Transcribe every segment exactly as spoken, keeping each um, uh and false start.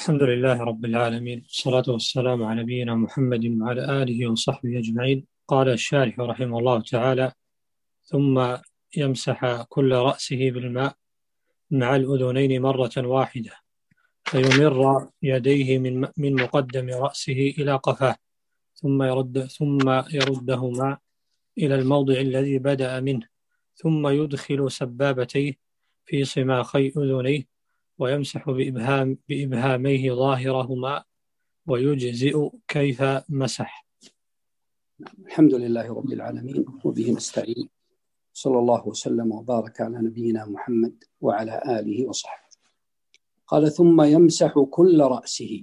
الحمد لله رب العالمين، والصلاة والسلام على نبينا محمد وعلى آله وصحبه أجمعين. قال الشارح رحمه الله تعالى: ثم يمسح كل رأسه بالماء مع الأذنين مرة واحدة، فيمر يديه من من مقدم رأسه إلى قفاه، ثم يرد ثم يردهما إلى الموضع الذي بدأ منه، ثم يدخل سبابتيه في صماخي أذنيه، ويمسح بإبهام بإبهاميه ظاهرهما، ويجزئ كيف مسح. الحمد لله رب العالمين، وبه نستعين، صلى الله وسلم وبارك على نبينا محمد وعلى آله وصحبه. قال: ثم يمسح كل رأسه،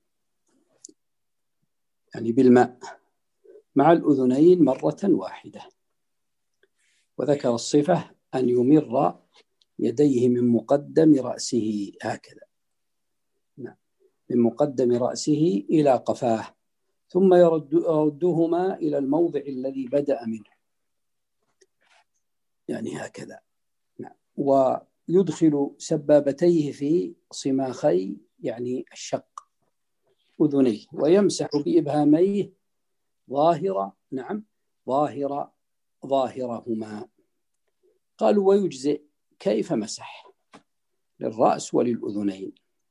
يعني بالماء، مع الأذنين مرة واحدة. وذكر الصفة أن يمر يديه من مقدم رأسه هكذا، من مقدم رأسه إلى قفاه، ثم يرد يردهما إلى الموضع الذي بدأ منه، يعني هكذا. ويدخل سبابتيه في صماخي، يعني الشق أذنيه، ويمسح بإبهاميه ظاهر نعم ظاهر ظاهرهما. قالوا: ويجزئ كيف مسح للرأس وللأذنين.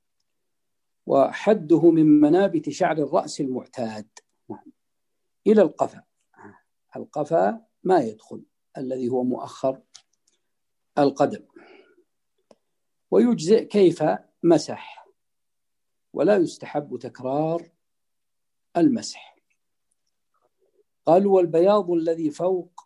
وحده من منابت شعر الرأس المعتاد إلى القفا. القفا ما يدخل، الذي هو مؤخر القدم. ويجزئ كيف مسح، ولا يستحب تكرار المسح. قالوا: والبياض الذي فوق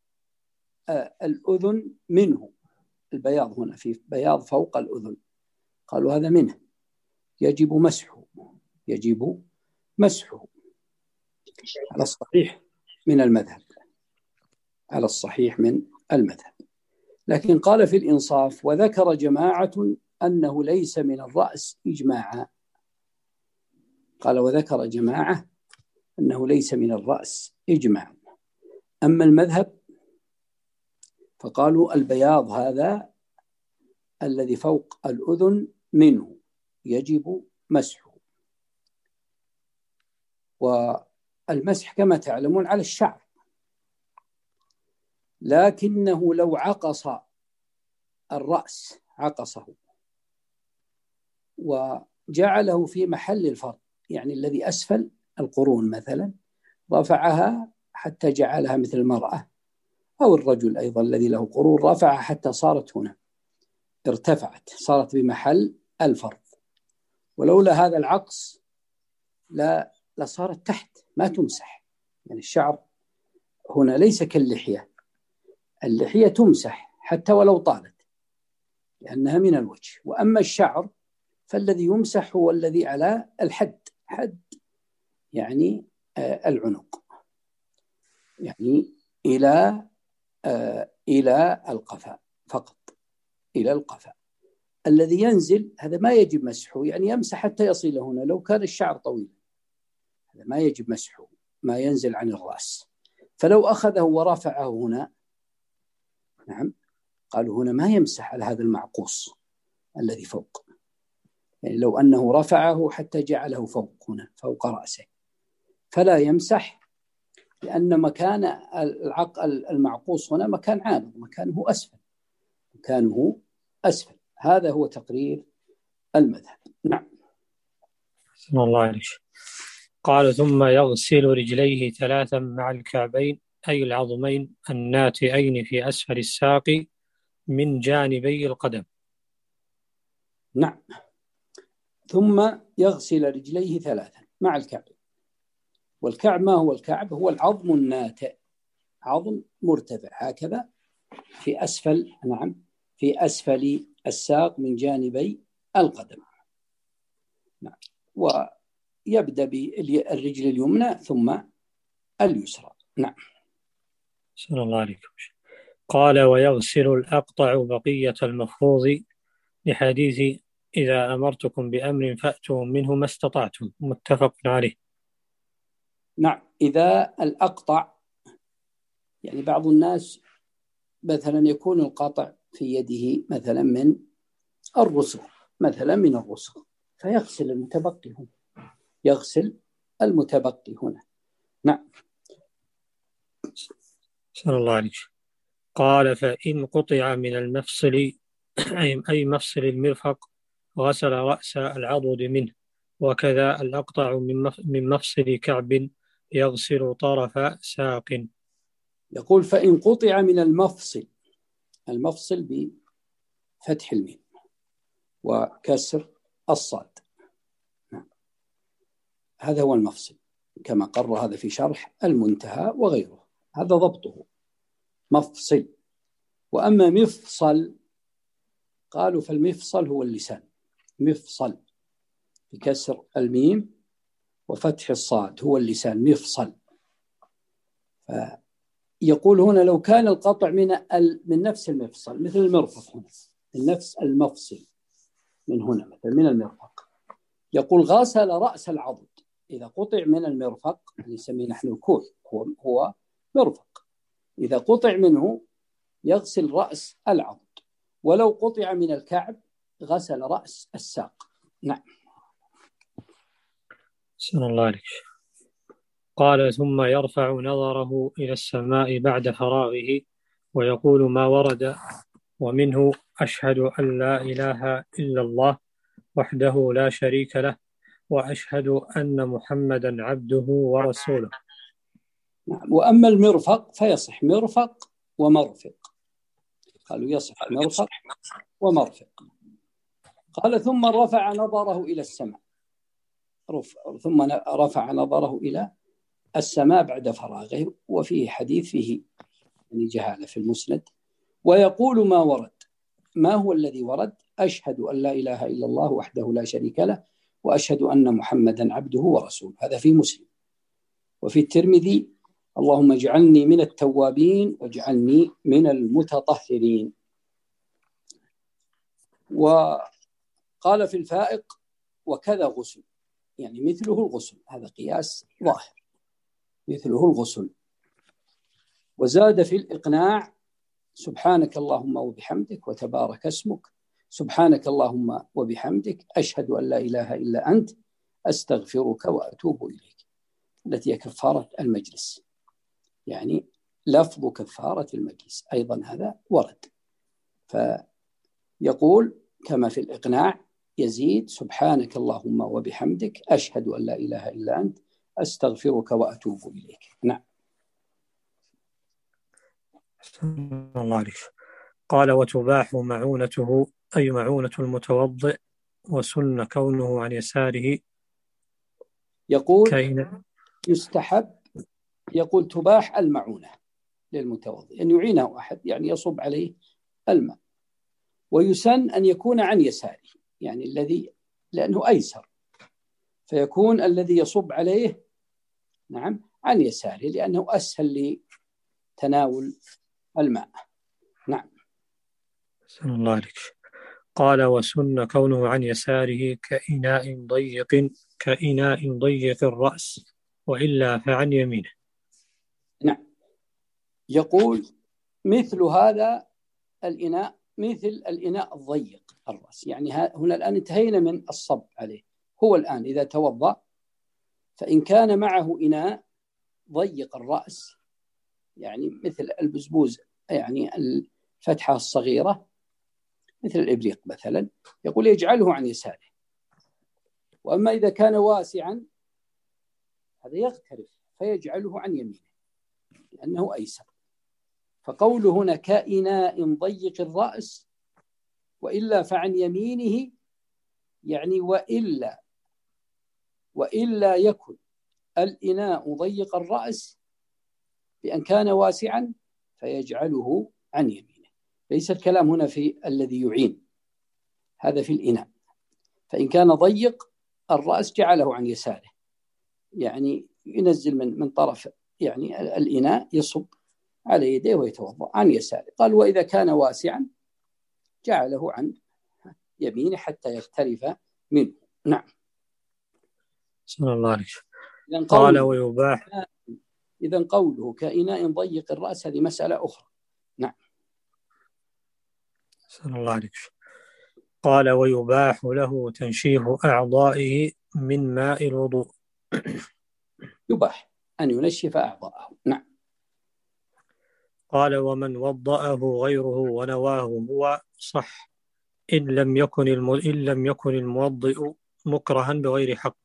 الأذن منه. البياض هنا في بياض فوق الأذن، قالوا هذا منه، يجب مسحه يجب مسحه على الصحيح من المذهب على الصحيح من المذهب. لكن قال في الإنصاف: وذكر جماعة أنه ليس من الرأس إجماعا. قال: وذكر جماعة أنه ليس من الرأس إجماعا. أما المذهب فقالوا: البياض هذا الذي فوق الأذن منه يجب مسحه. والمسح كما تعلمون على الشعر، لكنه لو عقص الرأس عقصه وجعله في محل الفرد، يعني الذي أسفل القرون مثلا، رفعها حتى جعلها مثل المرأة، أو الرجل أيضا الذي له قرون، رفعها حتى صارت هنا، ارتفعت، صارت بمحل الفرد. ولولا هذا العقص لا لصارت تحت، ما تمسح. يعني الشعر هنا ليس كاللحية، اللحية تمسح حتى ولو طالت لأنها من الوجه. وأما الشعر فالذي يمسح هو الذي على الحد، حد يعني آه العنق، يعني إلى آه إلى القفا فقط، إلى القفا. الذي ينزل هذا ما يجب مسحه، يعني يمسح حتى يصل هنا لو كان الشعر طويل، هذا ما يجب مسحه، ما ينزل عن الرأس. فلو أخذه ورفعه هنا، نعم، قالوا هنا ما يمسح على هذا المعقوص الذي فوق، يعني لو أنه رفعه حتى جعله فوق هنا فوق رأسه فلا يمسح، لأن مكان العقل المعقوص هنا مكان عارض، مكانه أسفل مكانه أسفل هذا هو تقرير المذهب. نعم. بسم الله عليك. قال: ثم يغسل رجليه ثلاثا مع الكعبين، أي العظمين الناتئين في أسفل الساق من جانبي القدم. نعم. ثم يغسل رجليه ثلاثا مع الكعب. والكعب ما هو الكعب؟ هو العظم الناتئ، عظم مرتفع هكذا في أسفل، نعم، في أسفل الساق من جانبي القدم. نعم. ويبدأ بالرجل اليمنى ثم اليسرى. نعم. صلى الله عليكم. قال: ويغسل الأقطع بقية المفروض، لحديث: إذا أمرتكم بأمر فأتوا منه ما استطعتم، متفق عليه. نعم. إذا الأقطع، يعني بعض الناس مثلا يكون القطع في يده مثلا من الرسغ، مثلا من الرسغ، فيغسل المتبقي هنا، يغسل المتبقي هنا. نعم. صلى الله عليه وسلم. قال فإن قطع من المفصل أي مفصل المرفق غسل رأس العضد منه، وكذا الأقطع من مفصل كعب يغسل طرف ساق. يقول فإن قطع من المفصل، المفصل بفتح الميم وكسر الصاد، نعم. هذا هو المفصل كما قرر هذا في شرح المنتهى وغيره، هذا ضبطه مفصل. وأما مفصل قالوا فالمفصل هو اللسان، مفصل بكسر الميم وفتح الصاد هو اللسان، مفصل. فيقول هنا لو كان القطع من من نفس المفصل مثل المرفق هنا، من نفس المفصل من هنا مثل من المرفق، يقول غسل رأس العضد. إذا قطع من المرفق نسميه نحن الكوع، هو, هو مرفق، إذا قطع منه يغسل رأس العضد، ولو قطع من الكعب غسل رأس الساق. نعم. صلى الله عليه. قال ثم يرفع نظره إلى السماء بعد فراغه ويقول ما ورد، ومنه أشهد أن لا إله إلا الله وحده لا شريك له وأشهد أن محمدا عبده ورسوله. نعم. وأما المرفق فيصح مرفق ومرفق، قالوا يصح مرفق ومرفق. قال ثم رفع نظره إلى السماء، رفع ثم رفع نظره إلى السماء بعد فراغه، وفيه حديث فيه يعني جهالة في المسند. ويقول ما ورد، ما هو الذي ورد؟ أشهد أن لا إله إلا الله وحده لا شريك له وأشهد أن محمدا عبده ورسوله، هذا في مسلم. وفي الترمذي اللهم اجعلني من التوابين واجعلني من المتطهرين. وقال في الفائق وكذا غسل، يعني مثله الغسل، هذا قياس ظاهر، مثله الغسل. وزاد في الإقناع سبحانك اللهم وبحمدك وتبارك اسمك، سبحانك اللهم وبحمدك أشهد أن لا إله إلا أنت أستغفرك وأتوب إليك، التي هي كفارة المجلس، يعني لفظ كفارة المجلس أيضا هذا ورد. فيقول كما في الإقناع يزيد سبحانك اللهم وبحمدك أشهد أن لا إله إلا أنت أستغفرك وأتوب إليك. نعم. الله عليك. قال وتباح معونته أي معونة المتوضئ، وسن كونه عن يساره. يقول كين. يستحب، يقول تباح المعونة للمتوضئ أن يعينه أحد، يعني يصب عليه الماء. ويسن أن يكون عن يساره، يعني الذي لأنه أيسر، فيكون الذي يصب عليه نعم عن يساره لأنه أسهل لتناول الماء. نعم. صلى الله عليك. قال وسن كونه عن يساره كإناء ضيق كإناء ضيق الرأس، وإلا فعن يمينه. نعم. يقول مثل هذا الإناء مثل الإناء الضيق الرأس، يعني هنا الآن انتهينا من الصب عليه. هو الآن إذا توضأ فإن كان معه إناء ضيق الرأس، يعني مثل البزبوز، يعني الفتحة الصغيرة مثل الإبريق مثلا، يقول يجعله عن يساره. وأما إذا كان واسعا هذا يغترف فيجعله عن يمينه لأنه أيسر. فقوله هنا كإناء ضيق الرأس وإلا فعن يمينه، يعني وإلا وإلا يكن الإناء ضيق الرأس بأن كان واسعا فيجعله عن يمينه. ليس الكلام هنا في الذي يعين، هذا في الإناء. فإن كان ضيق الرأس جعله عن يساره، يعني ينزل من من طرف يعني الإناء يصب على يديه ويتوضأ عن يساره. قال وإذا كان واسعا جعله عن يمينه حتى يغترف منه. نعم. صلى الله عليه. قال ويباح. إذن قوله كإناء ضيق الرأس هذه مسألة أخرى. نعم. صلى الله عليه. قال ويباح له تنشيف أعضائه من ماء الوضوء. يباح أن ينشف أعضاءه. نعم. قال ومن وضأه غيره ونواه هو صح إن لم يكن الم... إن لم يكن الموضئ مكرها بغير حق.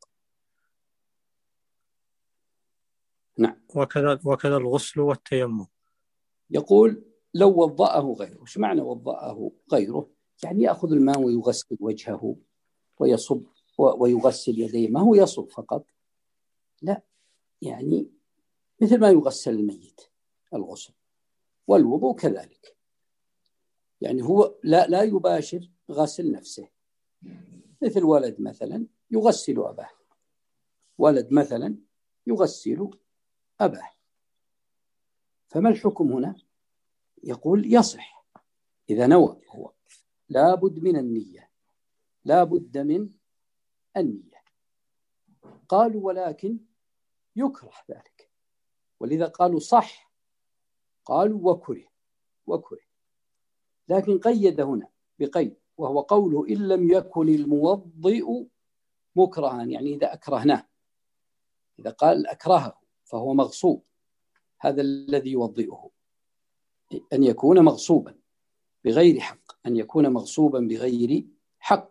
نعم. وكذا وكذا الغسل والتيمم. يقول لو وضأه غيره. ايش معنى وضأه غيره؟ يعني يأخذ الماء ويغسل وجهه ويصب ويغسل يديه، ما هو يصب فقط، لا، يعني مثل ما يغسل الميت الغسل، والوضوء كذلك. يعني هو لا لا يباشر غسل نفسه، مثل ولد مثلا يغسل أباه، ولد مثلا يغسل أباه، فما الحكم هنا؟ يقول يصح إذا نوى هو، لا بد من النية، لا بد من النية. قالوا ولكن يكره ذلك، ولذا قالوا صح، قالوا وكره وكره لكن قيد هنا بقيد، وهو قوله إن لم يكن الموضئ مكرها، يعني إذا أكرهناه، إذا قال أكرهه فهو مغصوب، هذا الذي يوضئه أن يكون مغصوبا بغير حق، أن يكون مغصوبا بغير حق.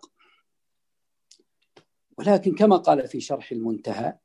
ولكن كما قال في شرح المنتهى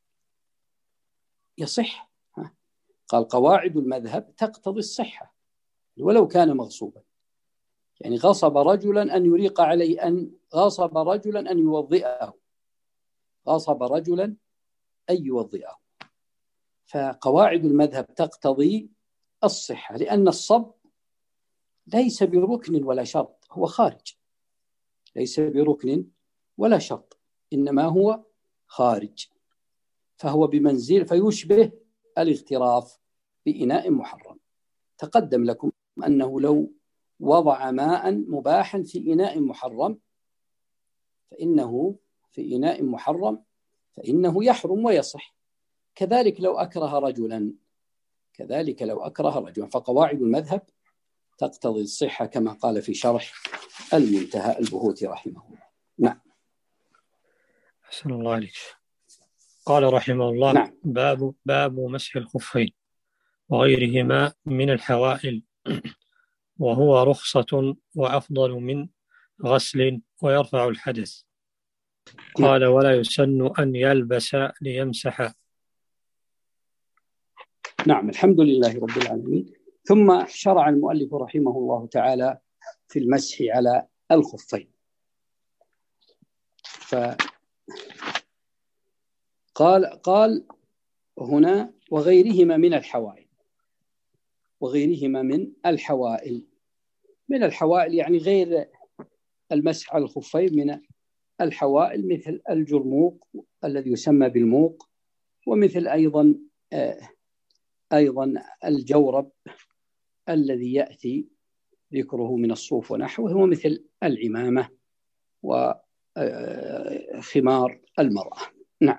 يصح، قال قواعد المذهب تقتضي الصحة ولو كان مغصوبا، يعني غصب رجلا أن يريق عليه، أن غصب رجلا أن يوضئه، غصب رجلا أن يوضئه، فقواعد المذهب تقتضي الصحة، لأن الصب ليس بركن ولا شرط، هو خارج، ليس بركن ولا شرط، إنما هو خارج، فهو بمنزل، فيشبه الاغتراف بإناء محرم. تقدم لكم أنه لو وضع ماء مباحا في إناء محرم فإنه في إناء محرم فإنه يحرم ويصح. كذلك لو أكره رجلا، كذلك لو أكره رجلا، فقواعد المذهب تقتضي الصحة كما قال في شرح المنتهى البهوتي رحمه الله. نعم. أحسن الله عليك. قال رحمه الله نعم. باب باب مسح الخفين وغيرهما من الحوائل، وهو رخصة وأفضل من غسل ويرفع الحدث. قال ولا يسن أن يلبس ليمسح. نعم. الحمد لله رب العالمين. ثم شرع المؤلف رحمه الله تعالى في المسح على الخفين، فقال قال هنا وغيرهما من الحوائل، وغيرهما من الحوائل، من الحوائل يعني غير المسح على الخفين، من الحوائل مثل الجرموق الذي يسمى بالموق، ومثل أيضا أيضا الجورب الذي يأتي ذكره من الصوف ونحوه، ومثل العمامة وخمار المرأة. نعم.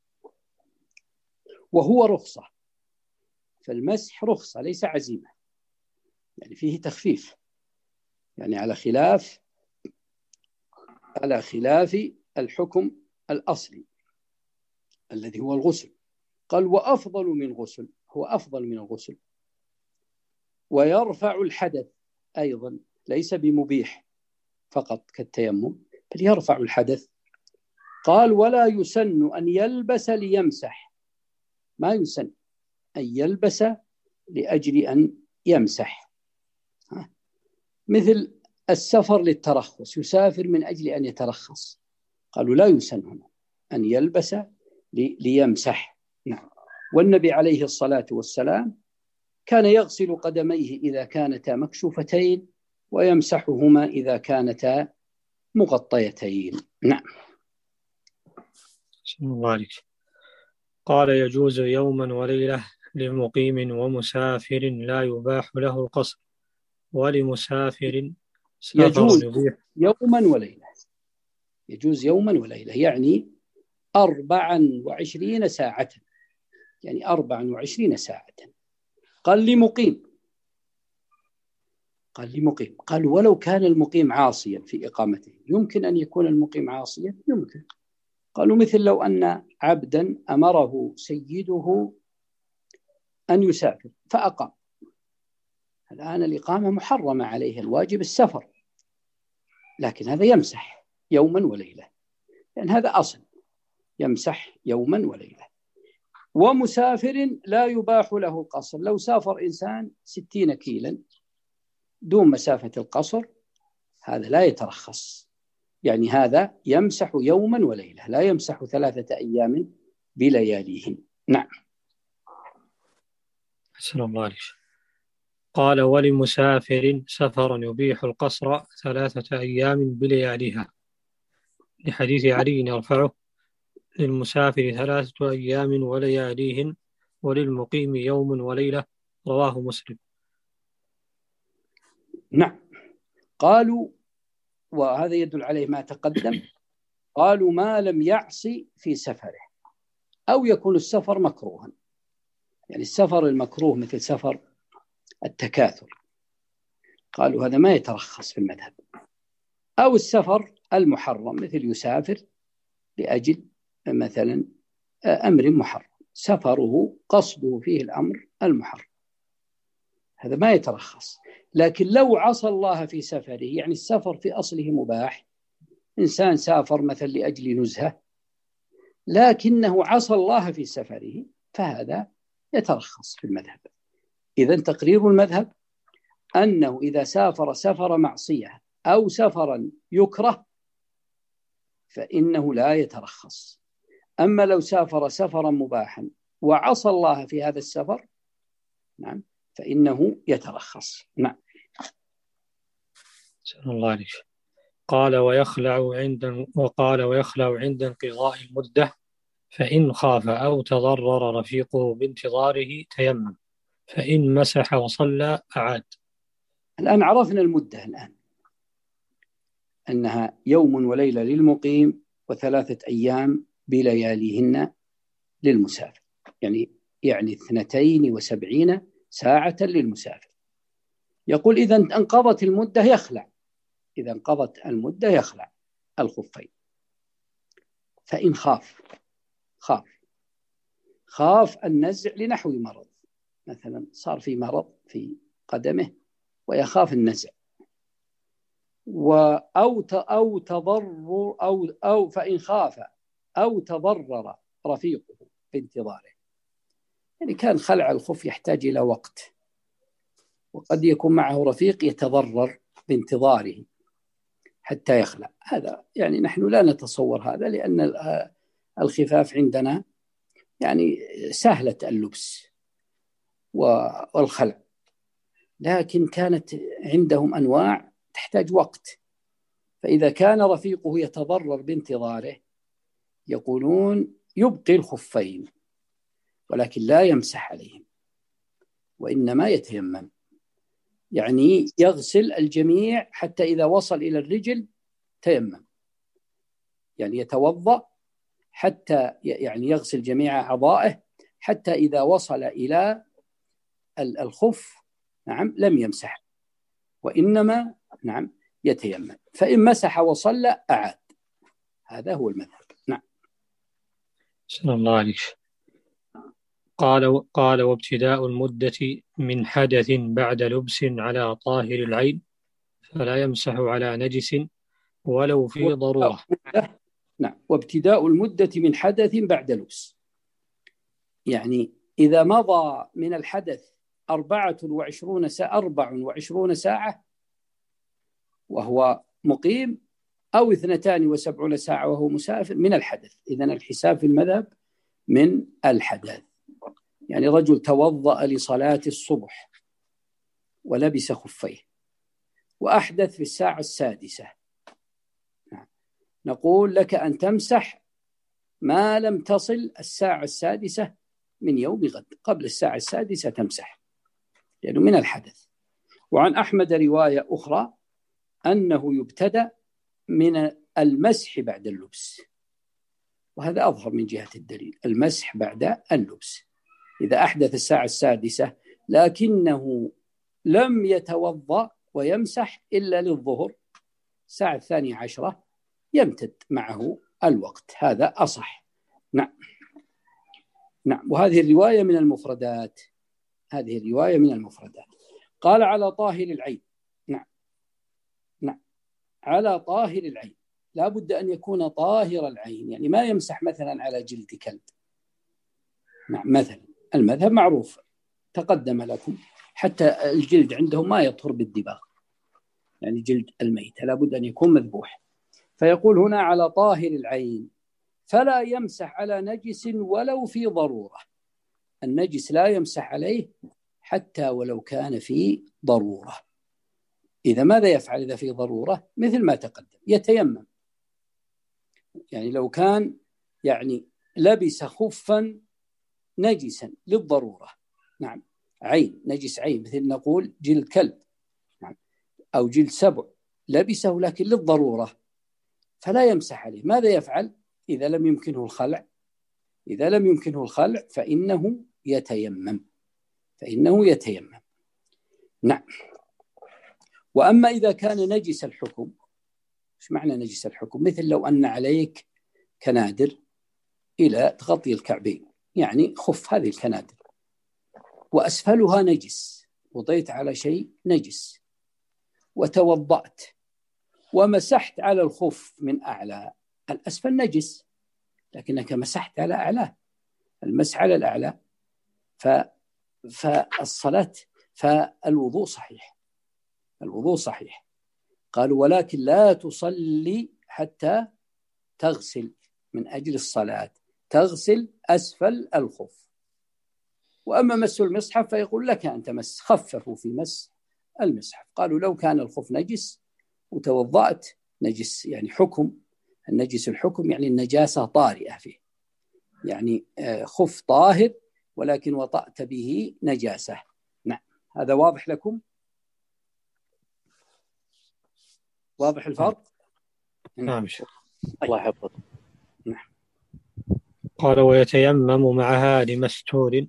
وهو رخصة، فالمسح رخصة ليس عزيمة، يعني فيه تخفيف، يعني على خلاف على خلاف الحكم الأصلي الذي هو الغسل. قال وأفضل من غسل، هو أفضل من الغسل، ويرفع الحدث أيضا، ليس بمبيح فقط كالتيمم بل يرفع الحدث. قال ولا يسن أن يلبس ليمسح، ما يسن أن يلبس لأجل أن يمسح، مثل السفر للترخص، يسافر من أجل أن يترخص، قالوا لا يسن هنا أن يلبس لي ليمسح. نعم. والنبي عليه الصلاة والسلام كان يغسل قدميه إذا كانتا مكشوفتين ويمسحهما إذا كانتا مغطيتين. نعم. بسم الله عليك. قال يجوز يوما وليلة لمقيم ومسافر لا يباح له القصر، ولمسافر يجوز سفر يبيح. يوما وليلة، يجوز يوما وليلة يعني أربعا وعشرين ساعة، يعني أربعا وعشرين ساعة. قال لمقيم، قال لمقيم. قال ولو كان المقيم عاصيا في إقامته، يمكن أن يكون المقيم عاصيا؟ يمكن. قالوا مثل لو أن عبدا أمره سيده أن يسافر فأقام، الآن الإقامة محرمة عليه، الواجب السفر، لكن هذا يمسح يوما وليلة، لأن هذا أصل، يمسح يوما وليلة. ومسافر لا يباح له القصر، لو سافر إنسان ستين كيلا دون مسافة القصر هذا لا يترخص، يعني هذا يمسح يوما وليلة، لا يمسح ثلاثة أيام بلياليهم. نعم. أحسن الله عليك. قال ولمسافر سفر يبيح القصر ثلاثة أيام بلياليها، لحديث علي يرفعه: للمسافر ثلاثة أيام ولياليهن وللمقيم يوم وليلة، رواه مسلم. نعم. قالوا، وهذا يدل عليه ما تقدم، قالوا ما لم يعصي في سفره أو يكون السفر مكروها، يعني السفر المكروه مثل سفر التكاثر قالوا هذا ما يترخص في المذهب، أو السفر المحرم مثل يسافر لأجل مثلا أمر محرم، سفره قصده فيه الأمر المحرم، هذا ما يترخص. لكن لو عصى الله في سفره، يعني السفر في أصله مباح، إنسان سافر مثلا لأجل نزهة لكنه عصى الله في سفره، فهذا يترخص في المذهب. إذن تقرير المذهب أنه إذا سافر سفر معصية أو سفرا يكره فإنه لا يترخص. أما لو سافر سفرا مباحا وعصى الله في هذا السفر، نعم، فإنه يترخص. نعم. سلام الله عليك. قال ويخلع عند وقال ويخلع عند انقضاء المدة، فإن خاف أو تضرر رفيقه بانتظاره تيمم، فإن مسح وصلى أعاد. الآن عرفنا المدة، الآن أنها يوم وليلة للمقيم وثلاثة أيام بلياليهن للمسافر، يعني يعني اثنتين وسبعين ساعة للمسافر. يقول إذا انقضت المدة يخلع، إذا انقضت المدة يخلع الخفين. فإن خاف خاف خاف النزع لنحو مرض، مثلا صار في مرض في قدمه ويخاف النزع، أو أو تضرر أو أو فإن خاف أو تضرر رفيقه بانتظاره، يعني كان خلع الخف يحتاج إلى وقت، وقد يكون معه رفيق يتضرر بانتظاره حتى يخلع، هذا يعني نحن لا نتصور هذا، لأن الخفاف عندنا يعني سهلة اللبس والخلع، لكن كانت عندهم أنواع تحتاج وقت، فإذا كان رفيقه يتضرر بانتظاره يقولون يبقي الخفين ولكن لا يمسح عليهم، وإنما يتيمم، يعني يغسل الجميع حتى إذا وصل إلى الرجل تيمم، يعني يتوضأ حتى يعني يغسل جميع أعضائه حتى إذا وصل إلى الخف، نعم، لم يمسح، وإنما نعم يتيمم، فإن مسح وصلى أعاد، هذا هو المذهب. نعم. سلام الله عليك. قال قال وابتداء المدة من حدث بعد لبس على طاهر العين، فلا يمسح على نجس ولو في ضرورة. نعم. وابتداء المدة من حدث بعد لبس، يعني إذا مضى من الحدث أربعة وعشرون ساعة أربع وعشرون ساعة وهو مقيم، أو اثنتان وسبعون ساعة وهو مسافر من الحدث، إذن الحساب في المذهب من الحدث، يعني رجل توضأ لصلاة الصبح ولبس خفيه وأحدث في الساعة السادسة، نقول لك أن تمسح ما لم تصل الساعة السادسة من يوم غد، قبل الساعة السادسة تمسح لأنه من الحدث. وعن أحمد رواية أخرى أنه يبتدأ من المسح بعد اللبس، وهذا أظهر من جهة الدليل، المسح بعد اللبس، إذا أحدث الساعة السادسة لكنه لم يتوضأ ويمسح إلا للظهر الساعة الثانية عشرة يمتد معه الوقت. هذا أصح. نعم نعم. وهذه الرواية من المفردات، هذه الرواية من المفردات. قال على طاهر العين. نعم نعم. على طاهر العين لا بد أن يكون طاهر العين، يعني ما يمسح مثلا على جلد كلب. نعم مثلا المذهب معروف تقدم لكم، حتى الجلد عندهم ما يطهر بالدباغ، يعني جلد الميت لا بد أن يكون مذبوح. فيقول هنا على طاهر العين فلا يمسح على نجس ولو في ضرورة. النجس لا يمسح عليه حتى ولو كان في ضرورة. إذا ماذا يفعل إذا في ضرورة؟ مثل ما تقدم، يتيمم. يعني لو كان يعني لبس خفا نجسا للضرورة، نعم عين، نجس عين، مثل نقول جلد كلب، نعم، أو جلد سبع، لبسه لكن للضرورة، فلا يمسح عليه. ماذا يفعل إذا لم يمكنه الخلع؟ إذا لم يمكنه الخلع فإنه يتيمم، فإنه يتيمم. نعم. وأما إذا كان نجس الحكم، إيش معنى نجس الحكم؟ مثل لو أن عليك كنادر إلى تغطي الكعبين، يعني خف هذه الكنادر وأسفلها نجس، وضيت على شيء نجس وتوضأت ومسحت على الخف من أعلى، الأسفل نجس لكنك مسحت على أعلى، المسح على الأعلى، ف... فالصلاة فالوضوء صحيح، الوضوء صحيح. قالوا ولكن لا تصلي حتى تغسل، من أجل الصلاة تغسل أسفل الخف. وأما مس المصحف فيقول لك أن تمس، خففوا في مس المصحف. قالوا لو كان الخف نجس وتوضأت، نجس يعني حكم، النجس الحكم يعني النجاسة طارئة فيه، يعني خف طاهر ولكن وطأت به نجاسة. نعم. هذا واضح لكم؟ واضح الفرق؟ نعم. الله يحفظك. نعم. قال ويتيمم معها لمستور.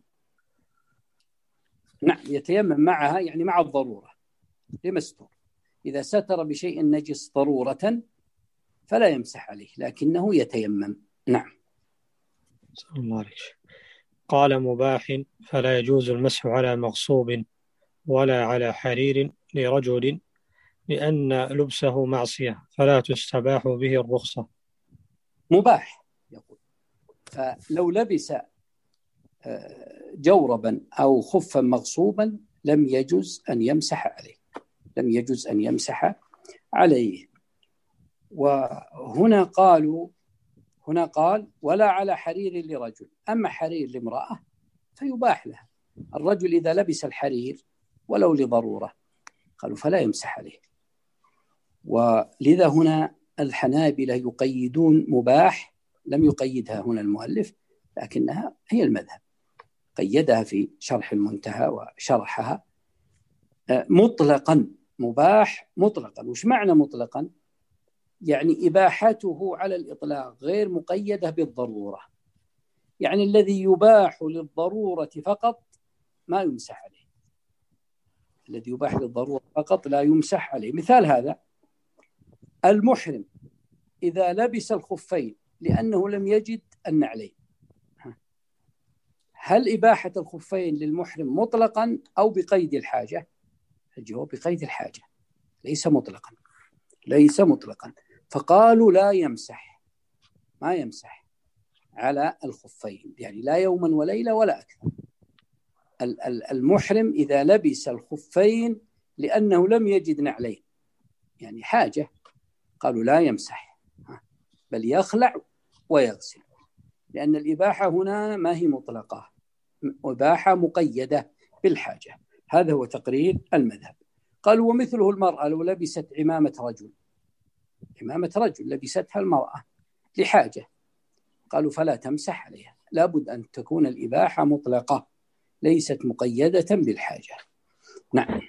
نعم يتيمم معها يعني مع الضرورة، لمستور. إذا ستر بشيء نجس ضرورة فلا يمسح عليه لكنه يتيمم. نعم. صلى الله عليه. قال مباح فلا يجوز المسح على مغصوب ولا على حرير لرجل لأن لبسه معصية فلا تستباح به الرخصة. مباح يقول، فلو لبس جوربا أو خفا مغصوبا لم يجوز أن يمسح عليه، لم يجوز أن يمسح عليه. وهنا قالوا، هنا قال ولا على حرير لرجل. أما حرير لامرأة فيباح لها. الرجل إذا لبس الحرير ولو لضرورة قالوا فلا يمسح عليه. ولذا هنا الحنابلة يقيدون مباح، لم يقيدها هنا المؤلف لكنها هي المذهب، قيدها في شرح المنتهى وشرحها مطلقا، مباح مطلقا. وش معنى مطلقا؟ يعني إباحته على الإطلاق غير مقيدة بالضرورة، يعني الذي يباح للضرورة فقط ما يمسح عليه، الذي يباح للضرورة فقط لا يمسح عليه. مثال هذا المحرم إذا لبس الخفين لأنه لم يجد النعلين، هل إباحة الخفين للمحرم مطلقا أو بقيد الحاجة؟ الجواب بقيد الحاجة، ليس مطلقا، ليس مطلقا. فقالوا لا يمسح، ما يمسح على الخفين، يعني لا يوما وليلة ولا أكثر. المحرم إذا لبس الخفين لأنه لم يجد نعلين، يعني حاجة، قالوا لا يمسح بل يخلع ويغسل، لأن الإباحة هنا ما هي مطلقة، إباحة مقيدة بالحاجة. هذا هو تقرير المذهب. قالوا ومثله المرأة لو لبست عمامة رجل، عمامة رجل لبستها المرأة لحاجة، قالوا فلا تمسح عليها، لابد أن تكون الإباحة مطلقة ليست مقيدة بالحاجة. نعم.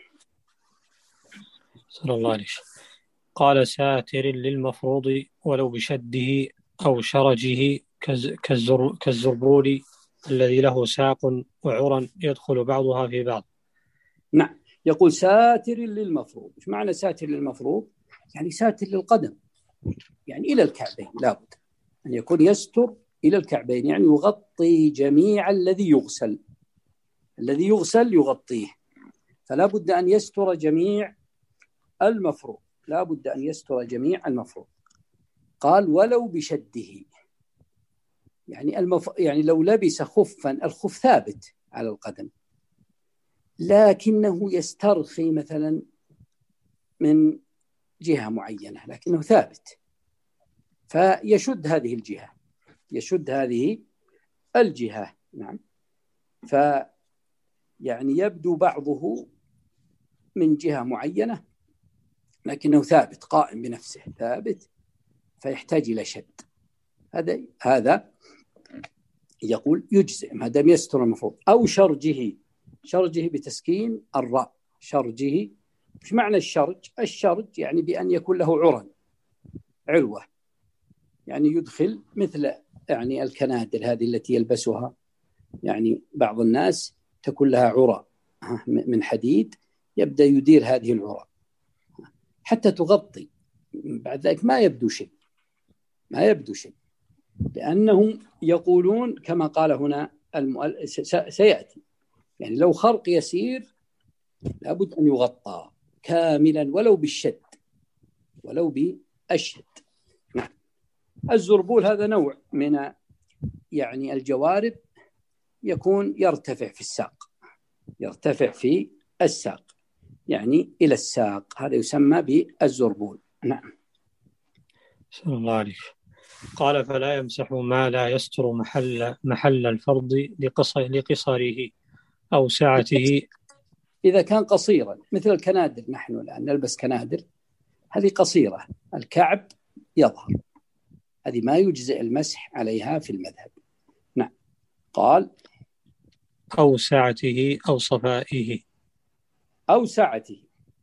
صلى الله عليه. قال ساتر للمفروض ولو بشده أو شرجه كالزر كالزربول الذي له ساق وعرى يدخل بعضها في بعض. نعم. يقول ساتر للمفروض. إيش معنى ساتر للمفروض؟ يعني ساتر للقدم، يعني إلى الكعبين، لابد أن يكون يستر إلى الكعبين، يعني يغطي جميع الذي يغسل، الذي يغسل يغطيه، فلا بد أن يستر جميع المفروض، لا بد أن يستر جميع المفروض. قال ولو بشده، يعني المف... يعني لو لبس خفا، الخف ثابت على القدم لكنه يسترخي مثلا من جهة معينة لكنه ثابت، فيشد هذه الجهة، يشد هذه الجهة. نعم. فيعني يبدو بعضه من جهة معينة لكنه ثابت قائم بنفسه ثابت، فيحتاج إلى شد. هذا هذا يقول يجزئ ما دام يستر المفروض. أو شرجه، شرجه بتسكين الراء، شرجه. ايش معنى الشرج؟ الشرج يعني بأن يكون له عرى، علوة، يعني يدخل مثل يعني الكنادر هذه التي يلبسها يعني بعض الناس، تكون لها عرى من حديد، يبدأ يدير هذه العرى حتى تغطي، بعد ذلك ما يبدو شيء، ما يبدو شيء، لأنهم يقولون كما قال هنا المؤلف سيأتي، يعني لو خرق يسير لابد أن يغطى كاملا ولو بالشد، ولو بالشد. نعم. الزربول هذا نوع من يعني الجوارب، يكون يرتفع في الساق، يرتفع في الساق يعني إلى الساق، هذا يسمى بالزربول. نعم. صلى الله عليه. قال فلا يمسح ما لا يستر محل محل الفرض لقصره أو سعته. إذا كان قصيرا مثل الكنادر، نحن الآن نلبس كنادر، هذه قصيرة، الكعب يظهر، هذه ما يجزئ المسح عليها في المذهب. نعم. قال أو سعته أو صفائه. أو سعته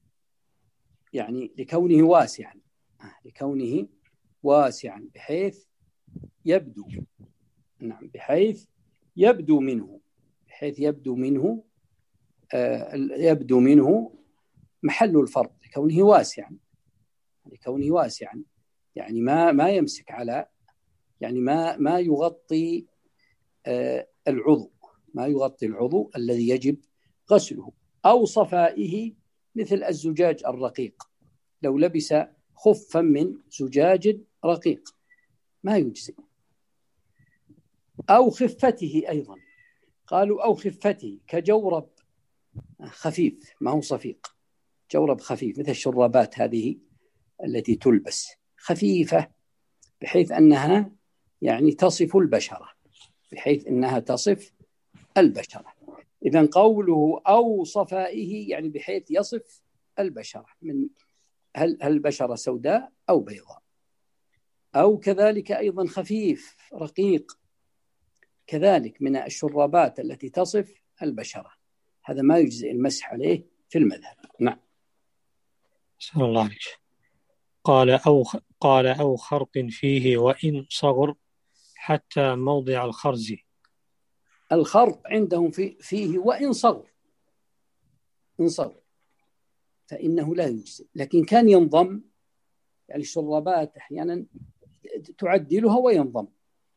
يعني لكونه واسعا، لكونه واسعا بحيث يبدو، نعم، بحيث يبدو منه، بحيث يبدو منه آه يبدو منه محل الفرض، لكونه واسعا، لكونه واسعا يعني ما ما يمسك على، يعني ما ما يغطي آه العضو، ما يغطي العضو الذي يجب غسله. أو صفائه مثل الزجاج الرقيق، لو لبس خفا من زجاج رقيق ما يجزي. أو خفته أيضا، قالوا أو خفته كجورب خفيف ما هو صفيق، جورب خفيف مثل الشرابات هذه التي تلبس خفيفة بحيث أنها يعني تصف البشرة، بحيث أنها تصف البشرة. إذن قوله أو صفائه يعني بحيث يصف البشرة، من هل هل البشرة سوداء أو بيضاء. أو كذلك أيضا خفيف رقيق كذلك من الشرابات التي تصف البشرة، هذا ما يجزئ المسح عليه في المذهب. نعم. صلى الله عليه. قال أو قال أو خرق فيه وإن صغر حتى موضع الخرز. الخرق عندهم في فيه وإن صغر، إن صغر فإنه لا يجزئ، لكن كان ينضم، يعني الشرابات أحيانا تعدلها وينضم،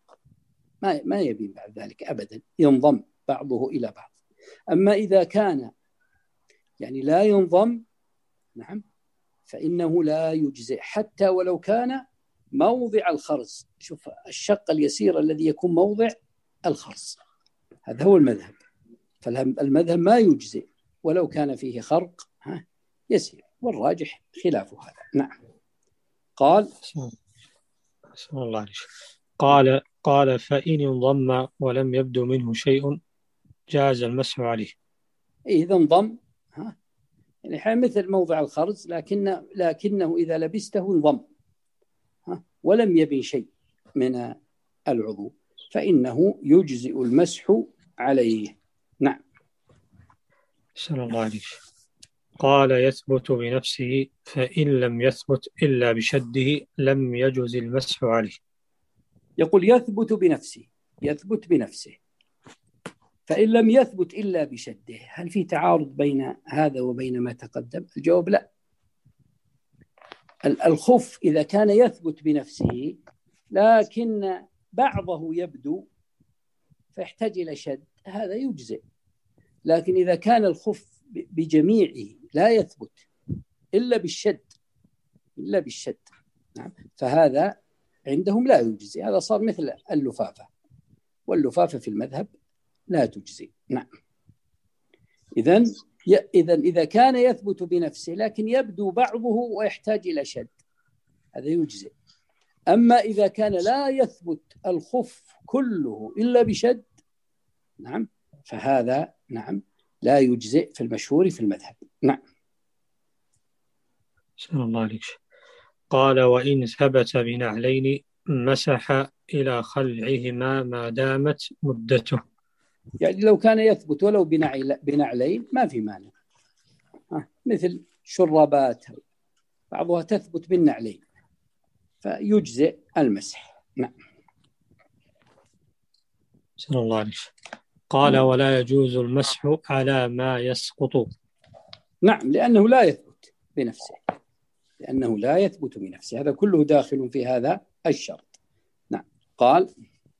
ما ما يبين بعد ذلك أبدا، ينضم بعضه إلى بعض. أما إذا كان يعني لا ينضم، نعم، فإنه لا يجزئ حتى ولو كان موضع الخرز. شوف الشق اليسير الذي يكون موضع الخرز، هذا هو المذهب، فالمذهب ما يجزئ ولو كان فيه خرق يسير، والراجح خلاف هذا. نعم. قال صلى الله عليه. قال قال فإن انضم ولم يبدو منه شيء جاز المسح عليه. إذا انضم، ها يعني مثل موضع الخرز، لكن لكنه إذا لبسته انضم ها ولم يبن شيء من العضو فإنه يجزئ المسح عليه. نعم. صلى الله عليه. قال يثبت بنفسه فإن لم يثبت إلا بشده لم يجوز المسح عليه. يقول يثبت بنفسه، يثبت بنفسه فإن لم يثبت إلا بشده، هل في تعارض بين هذا وبين ما تقدم؟ الجواب لا. الخف إذا كان يثبت بنفسه لكن بعضه يبدو فيحتاج إلى شد، هذا يجزئ. لكن إذا كان الخف بجميعه لا يثبت إلا بالشد إلا بالشد نعم، فهذا عندهم لا يجزي. هذا صار مثل اللفافة، واللفافة في المذهب لا تجزي. نعم. إذن إذا إذا كان يثبت بنفسه لكن يبدو بعضه ويحتاج إلى شد، هذا يجزي. أما إذا كان لا يثبت الخف كله إلا بشد، نعم، فهذا نعم لا يجزئ في المشهور في المذهب. نعم. سلام الله عليك. قال: وإن ثبت بنعلين مسح إلى خلعهما ما دامت مدته. يعني لو كان يثبت ولو بنعلين ما في مانع، مثل شرابات بعضها تثبت بالنعلين فيجزئ المسح. نعم. سلام الله عليك. قال: ولا يجوز المسح على ما يسقط. نعم، لأنه لا يثبت بنفسه لأنه لا يثبت بنفسه، هذا كله داخل في هذا الشرط. نعم. قال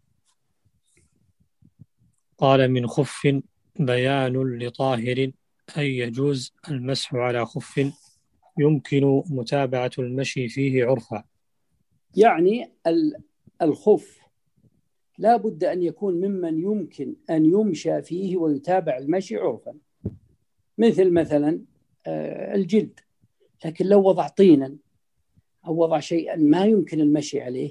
قال: من خف بيان لطاهر أي يجوز المسح على خف يمكن متابعة المشي فيه عرفا. يعني الخف لا بد أن يكون ممن يمكن أن يمشى فيه ويتابع المشي عرفا، مثل مثلا الجلد. لكن لو وضع طينا أو وضع شيئا ما يمكن المشي عليه،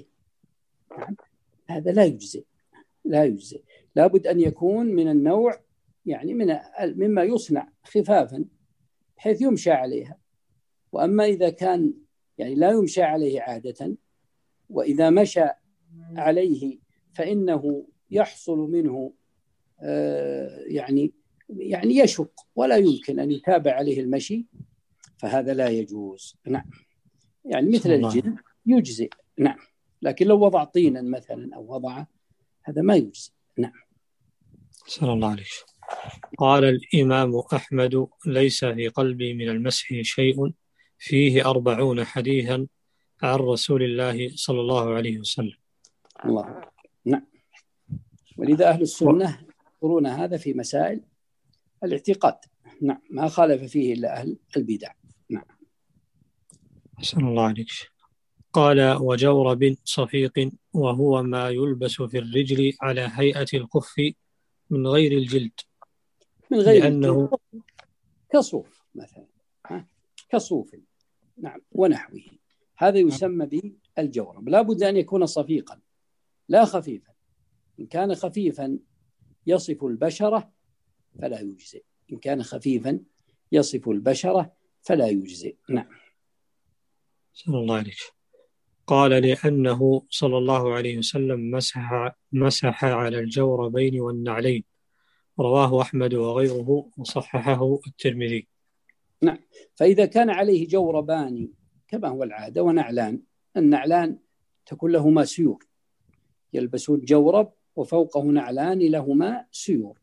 هذا لا يجزئ لا يجزئ لا بد أن يكون من النوع يعني من مما يصنع خفافا بحيث يمشى عليها. وأما إذا كان يعني لا يمشى عليه عادة، وإذا مشى عليه فإنه يحصل منه آه يعني يعني يشق ولا يمكن أن يتابع عليه المشي، فهذا لا يجوز. نعم. يعني مثل الجلد يجزئ. نعم. لكن لو وضع طينا مثلا أو وضع، هذا ما يجزئ. نعم. صلى الله عليه. قال الإمام أحمد: ليس في قلبي من المسح شيء فيه أربعون حديثا عن رسول الله صلى الله عليه وسلم. الله. نعم. ولذا أهل السنة يذكرون هذا في مسائل الاعتقاد. نعم. ما خالف فيه إلا أهل البدع. نعم. أحسن الله عليك. قال: وجورب صفيق وهو ما يلبس في الرجل على هيئة الخف من غير الجلد، من غير لأنه الجلد كصوف مثلا، كصوف نعم ونحوه، هذا يسمى بالجورب. لا بد أن يكون صفيقا لا خفيفا. إن كان خفيفا يصف البشرة فلا يجزئ، إن كان خفيفا يصف البشرة فلا يجزئ. نعم. صلى الله عليك. قال: لأنه صلى الله عليه وسلم مسح, مسح على الجوربين والنعلين، رواه أحمد وغيره وصححه الترمذي. نعم. فإذا كان عليه جوربان كما هو العادة ونعلان، النعلان تكون لهما سيور، يلبسون جورب وفوقه نعلان لهما سيور.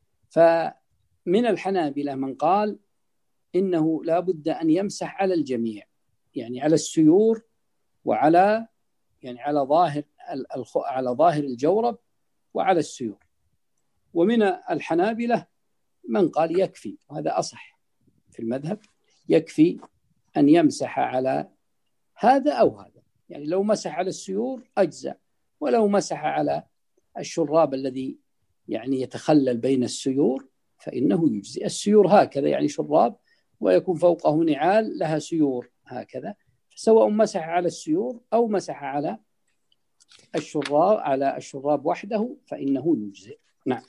فمن الحنابلة من قال إنه لا بد أن يمسح على الجميع، يعني على السيور وعلى يعني على ظاهر على ظاهر الجورب وعلى السيور. ومن الحنابلة من قال يكفي، وهذا أصح في المذهب، يكفي أن يمسح على هذا أو هذا، يعني لو مسح على السيور أجزأ، ولو مسح على الشراب الذي يعني يتخلل بين السيور فإنه يجزي. السيور هكذا يعني شراب ويكون فوقه نعال لها سيور هكذا، فسواء مسح على السيور أو مسح على الشراب على الشراب وحده فإنه يجزي. نعم.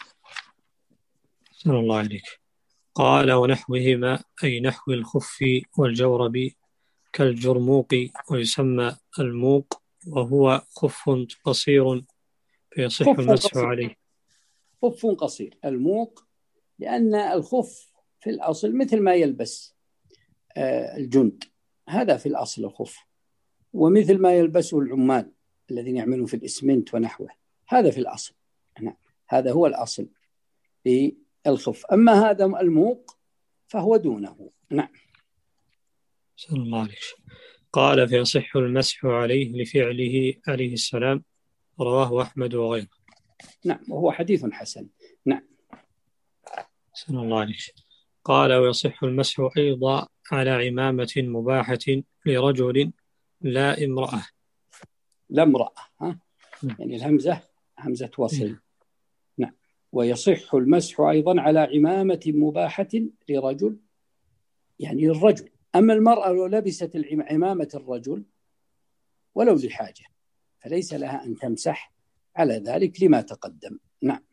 صلى الله عليك. قال: ونحوهما أي نحو الخف والجورب كالجرموق، ويسمى الموق، وهو خف قصير فيصح المسح عليه. خف قصير الموق، لأن الخف في الأصل مثل ما يلبس الجند، هذا في الأصل الخف، ومثل ما يلبسه العمال الذين يعملون في الإسمنت ونحوه، هذا في الأصل. نعم. هذا هو الأصل. بالخف. أما هذا الموق فهو دونه. نعم. صلى الله عليه وسلم. قال فيصح المسح عليه لفعله عليه السلام، رواه أحمد وغيره. نعم، وهو حديث حسن. نعم. صلى الله عليه وسلم. قال ويصح المسح أيضا على عمامة مباحة لرجل لا امرأة. لا امرأة، ها؟ يعني الهمزة همزة وصل. نعم. ويصح المسح أيضا على عمامة مباحة لرجل، يعني للرجل. أما المرأة لو لبست عمامة الرجل ولو لحاجة فليس لها أن تمسح على ذلك لما تقدم. نعم.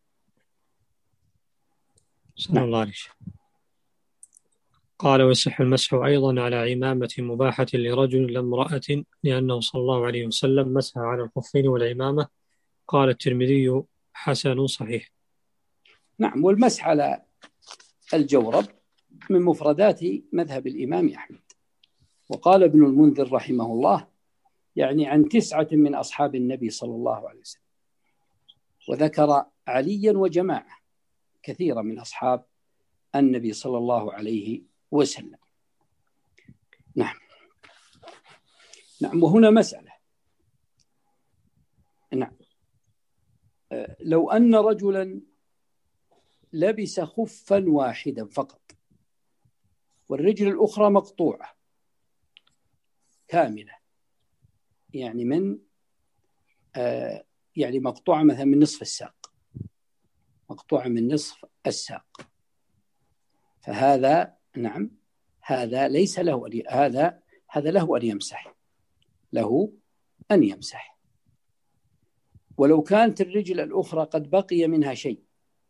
صلى الله عليه وسلم. قال ويصح المسح أيضا على عمامة مباحة لرجل لا امرأة، لأنه صلى الله عليه وسلم مسح على الخفين والعمامة. قال الترمذي حسن صحيح. نعم. والمسح على الجورب من مفردات مذهب الإمام أحمد. وقال ابن المنذر رحمه الله يعني عن تسعة من أصحاب النبي صلى الله عليه وسلم، وذكر عليا وجماعة كثيرة من أصحاب النبي صلى الله عليه وسلم. نعم. نعم. وهنا مسألة. نعم. لو أن رجلا لبس خفا واحدا فقط والرجل الأخرى مقطوعة كاملة، يعني من آه يعني مقطوعة مثلا من نصف الساق، مقطوعة من نصف الساق، فهذا نعم هذا ليس له أن هذا هذا له أن يمسح، له أن يمسح. ولو كانت الرجل الأخرى قد بقي منها شيء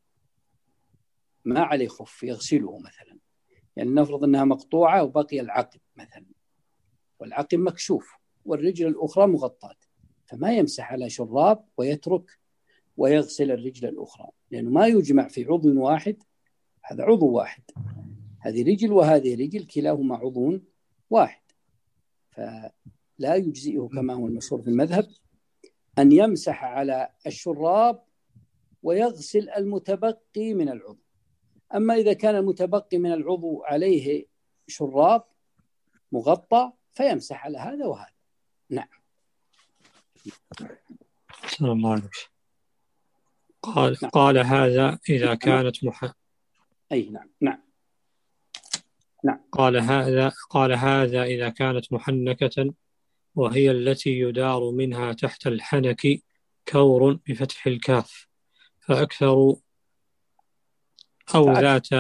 ما عليه خف يغسله مثلا، يعني نفرض أنها مقطوعة وبقي العقب مثلا، والعقب مكشوف والرجل الأخرى مغطاة، فما يمسح على شراب ويترك ويغسل الرجل الأخرى، لأنه ما يجمع في عضو واحد، هذا عضو واحد، هذه رجل وهذه رجل كلاهما عضو واحد، فلا يجزئه كما هو المشهور في المذهب أن يمسح على الشراب ويغسل المتبقي من العضو. أما إذا كان المتبقي من العضو عليه شراب مغطى فيمسح على هذا وهذا. نعم. صلى الله عليه وسلم. قال نعم. قال هذا إذا كانت مح... أي نعم نعم نعم. قال هذا قال هذا إذا كانت محنكة، وهي التي يدار منها تحت الحنك كور بفتح الكاف، فأكثر أو فأكثر. ذات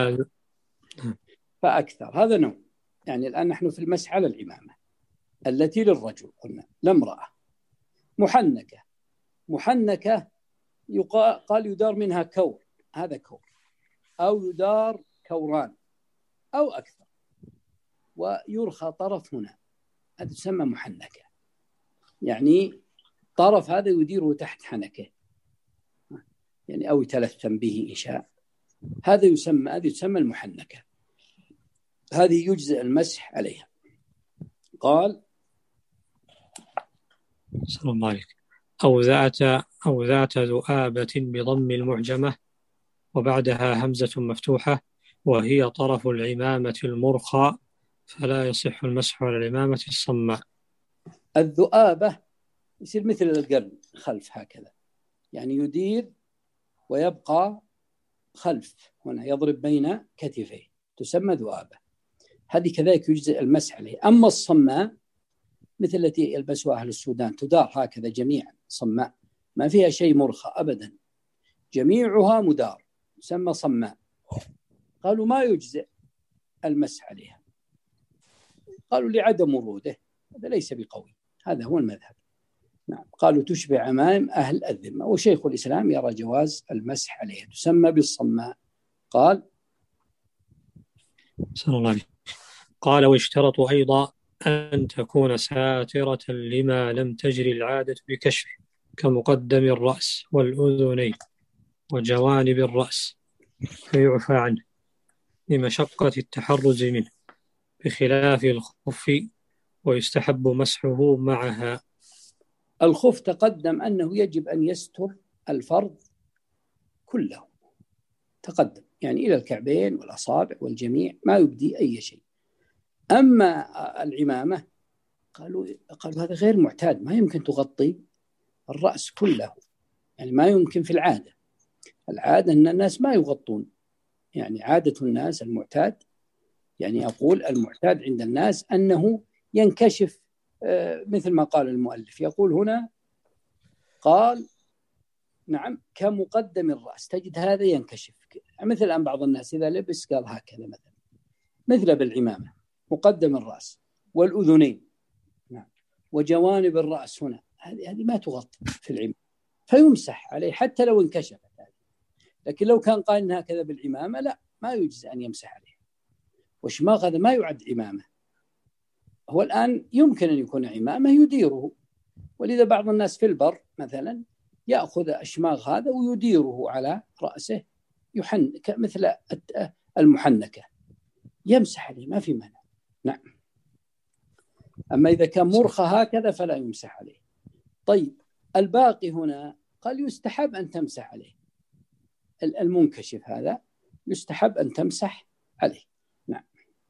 فأكثر هذا نوع، يعني الآن نحن في المسح على العمامة التي للرجل قلنا لا امرأة. محنكة محنكة يقال قال يدار منها كور، هذا كور، أو يدار كوران أو أكثر، ويرخى طرف هنا، هذا تسمى محنكة، يعني طرف هذا يديره تحت حنكه، يعني أو يتلثم به إن شاء، هذا يسمى هذه تسمى المحنكة، هذه يجزئ المسح عليها. قال صلى الله عليه أو ذات أو ذات ذؤابة بضم المعجمة وبعدها همزة مفتوحة، وهي طرف العمامة المرخى، فلا يصح المسح على العمامة الصماء. الذؤابة يصير مثل القرن خلف هكذا، يعني يدير ويبقى خلف هنا يضرب بين كتفيه، تسمى ذؤابة، هذه كذلك يجزئ المسح عليه. أما الصماء مثل التي يلبسها أهل السودان، تدار هكذا جميعا صماء، ما فيها شيء مرخى أبدا، جميعها مدار، تسمى صماء. قالوا ما يجزئ المسح عليها، قالوا لعدم وروده، هذا ليس بقوي، هذا هو المذهب. نعم. قالوا تشبه عمائم أهل الذمة، وشيخ الإسلام يرى جواز المسح عليها، تسمى بالصماء. قال صلى الله عليه. قال واشترطوا أيضا أن تكون ساترة لما لم تجري العادة بكشفه، كمقدم الرأس والأذنين وجوانب الرأس، فيعفى عنه لمشقة التحرز منه، بخلاف الخف ويستحب مسحه معها. الخف تقدم أنه يجب أن يستر الفرض كله، تقدم، يعني إلى الكعبين والأصابع والجميع، ما يبدي أي شيء. أما العمامة قالوا قالوا هذا غير معتاد، ما يمكن تغطي الرأس كله، يعني ما يمكن في العادة. العادة أن الناس ما يغطون، يعني عادة الناس المعتاد، يعني أقول المعتاد عند الناس أنه ينكشف، مثل ما قال المؤلف، يقول هنا قال نعم كمقدم الرأس، تجد هذا ينكشف، مثل الآن بعض الناس إذا لبس قال هكذا مثلا، مثل بالعمامة مقدم الرأس والأذنين، نعم، وجوانب الرأس هنا، هذه ما تغطى في العمامة، فيمسح عليه حتى لو انكشفت هذه. لكن لو كان قائل هكذا بالعمامة لا، ما يجوز أن يمسح عليه. وشماغ هذا ما يعد عمامة، هو الآن يمكن أن يكون عمامة يديره، ولذا بعض الناس في البر مثلا يأخذ أشماغ هذا ويديره على رأسه، يحن مثل المحنكة، يمسح عليه ما في مانع. نعم. أما إذا كان مرخى هكذا فلا يمسح عليه. طيب الباقي هنا قال يستحب أن تمسح عليه، المنكشف هذا يستحب أن تمسح عليه. نعم.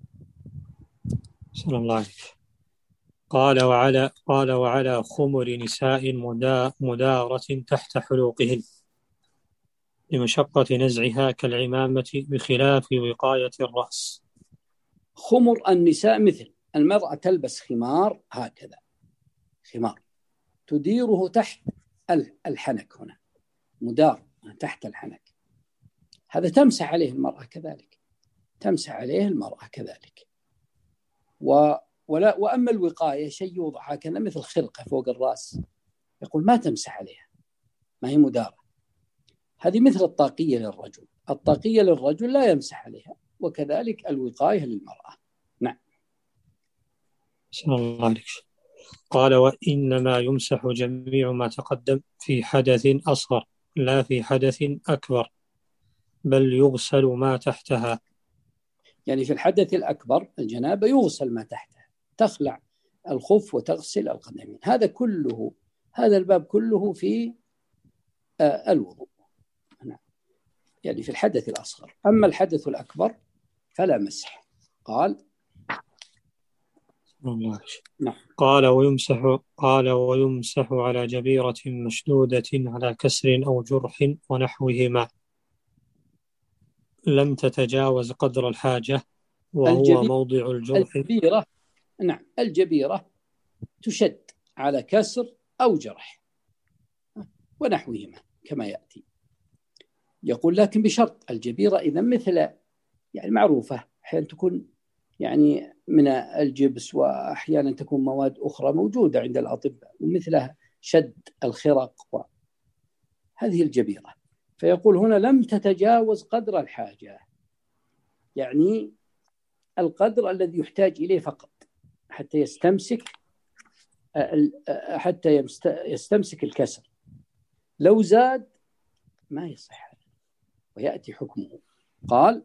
صلى الله عليه. قال وعلى قال وعلى خمر نساء مدارة تحت حلوقهن لمشقة نزعها كالعمامة بخلاف وقاية الرأس. خمر النساء مثل المرأة تلبس خمار هكذا، خمار تديره تحت الحنك، هنا مدار تحت الحنك، هذا تمسح عليه المرأة كذلك، تمسح عليه المرأة كذلك. و ولا وأما الوقاية شيء يوضع هكذا مثل خرقة فوق الرأس، يقول ما تمسح عليها، ما هي مدارة. هذه مثل الطاقية للرجل، الطاقية للرجل لا يمسح عليها، وكذلك الوقاية للمرأة. نعم. صلى الله عليه. قال وإنما يمسح جميع ما تقدم في حدث أصغر لا في حدث أكبر، بل يغسل ما تحتها. يعني في الحدث الأكبر الجنابة يغسل ما تحتها، تخلع الخف وتغسل القدمين، هذا كله، هذا الباب كله في آه الوضوء. نعم. يعني في الحدث الأصغر. أما الحدث الأكبر فلا مسح. قال نعم. قال ويمسح قال ويمسح على جبيرة مشدودة على كسر أو جرح ونحوهما لم تتجاوز قدر الحاجة وهو موضع الجرح. الجبيرة، نعم، الجبيرة تشد على كسر أو جرح ونحوهما كما يأتي. يقول لكن بشرط الجبيرة إذا مثل، يعني معروفة أحيانا تكون يعني من الجبس، وأحيانا تكون مواد أخرى موجودة عند الأطباء ومثلها شد الخرق، هذه الجبيرة. فيقول هنا لم تتجاوز قدر الحاجة، يعني القدر الذي يحتاج إليه فقط حتى يستمسك حتى يستمسك الكسر، لو زاد ما يصح ويأتي حكمه. قال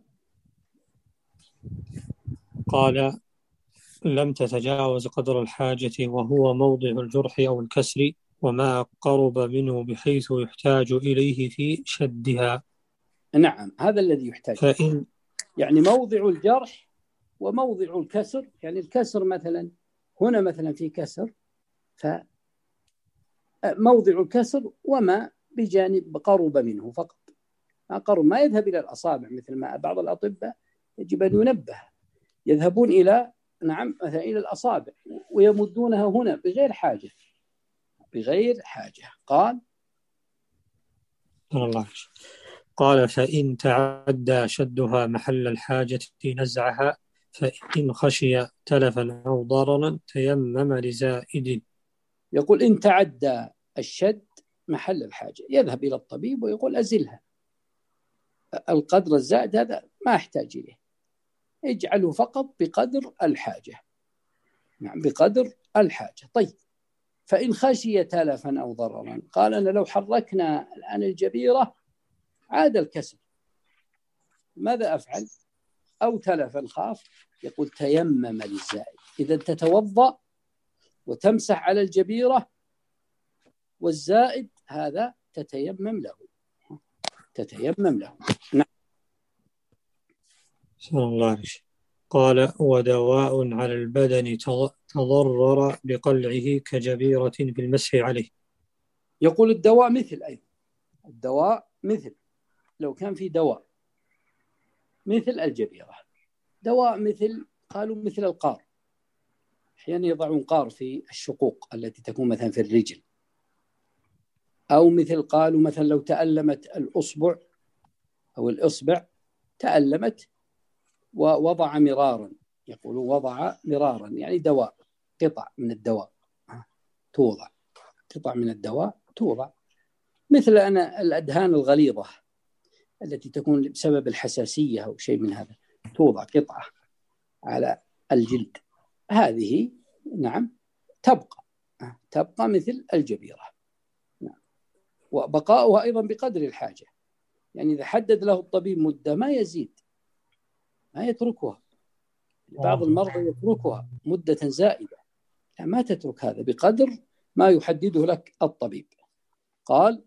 قال لم تتجاوز قدر الحاجة وهو موضع الجرح أو الكسر وما قرب منه بحيث يحتاج إليه في شدها. نعم، هذا الذي يحتاج. فإن يعني موضع الجرح وموضع الكسر، يعني الكسر مثلا هنا مثلا في كسر، فموضع الكسر وما بجانب قرب منه فقط، ما قرب، ما يذهب إلى الأصابع مثل ما بعض الأطباء يجب أن ينبه، يذهبون إلى نعم مثلا إلى الأصابع ويمدونها هنا بغير حاجة، بغير حاجة. قال الله قال فإن تعدى شدها محل الحاجة نزعها، فإن خشي تلفا أو ضررا تيمم لزائد. يقول إن تعدى الشد محل الحاجة يذهب إلى الطبيب ويقول أزلها، القدر الزائد هذا ما أحتاج إليه، اجعله فقط بقدر الحاجة. نعم، بقدر الحاجة. طيب فإن خشي تلفا أو ضررا، قال أنا لو حركنا الآن الجبيرة عاد الكسر، ماذا أفعل؟ أو تلفا خاف، يقول تيمم للزائد، إذا تتوضأ وتمسح على الجبيرة والزائد هذا تتيمم له، تتيمم له. نعم. صلى الله عليه وسلم. قال ودواء على البدن تضرر بقلعه كجبيرة بالمسح عليه. يقول الدواء مثل أيضا الدواء مثل لو كان في دواء مثل الجبيرة، دواء مثل قالوا مثل القار، أحيانا يضعون قار في الشقوق التي تكون مثلا في الرجل، أو مثل قالوا مثلا لو تألمت الأصبع أو الإصبع تألمت ووضع مرارا، يقولوا وضع مرارا يعني دواء، قطع من الدواء توضع، قطع من الدواء توضع، مثل أنا الأدهان الغليظة التي تكون بسبب الحساسية أو شيء من هذا، توضع قطعة على الجلد، هذه نعم تبقى تبقى مثل الجبيرة، نعم. وبقاؤها أيضا بقدر الحاجة، يعني إذا حدد له الطبيب مدة ما يزيد، ما يتركها، بعض المرضى يتركها مدة زائدة، لا ما تترك هذا بقدر ما يحدده لك الطبيب. قال